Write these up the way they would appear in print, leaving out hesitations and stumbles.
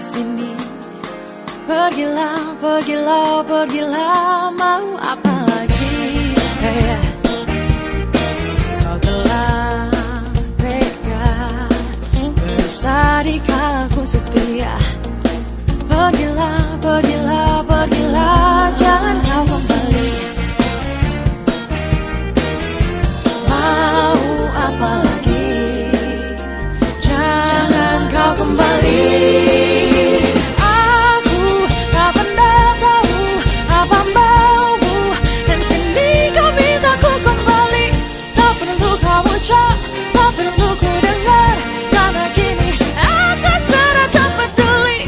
sini. Pergilah, pergilah, pergilah, mau apa lagi? Hey, kau telah tega berusaha di kala ku setia. Pergilah, pergilah, pergilah, jangan kau kembali. Mau apa lagi? Jangan kau kembali. Aku tak pernah tahu apa maumu, dan kini kau minta ku kembali. Tak perlu kau ucap, tak perlu ku dengar, karena kini aku sudah tak peduli.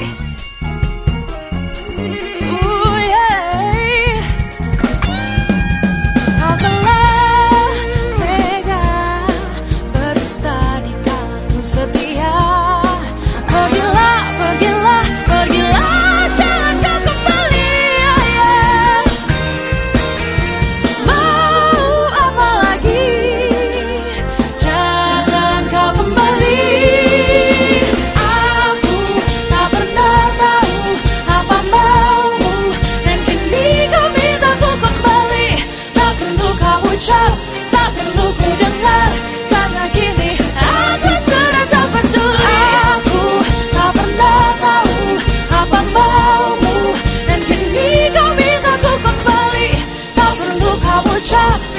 Kau telah tega berdusta di kala ku setia. Pergilah, pergilah, pergilah, jangan kau kembali. Mau apa lagi? Jangan kau kembali. Aku tak pernah tahu apa maumu, dan kini kau minta ku kembali. Tak perlu kau ucap, tak perlu ku dengar, karena kini aku sudah tak peduli. Aku tak pernah tahu apa maumu, dan kini kau minta ku kembali. Tak perlu kau ucap,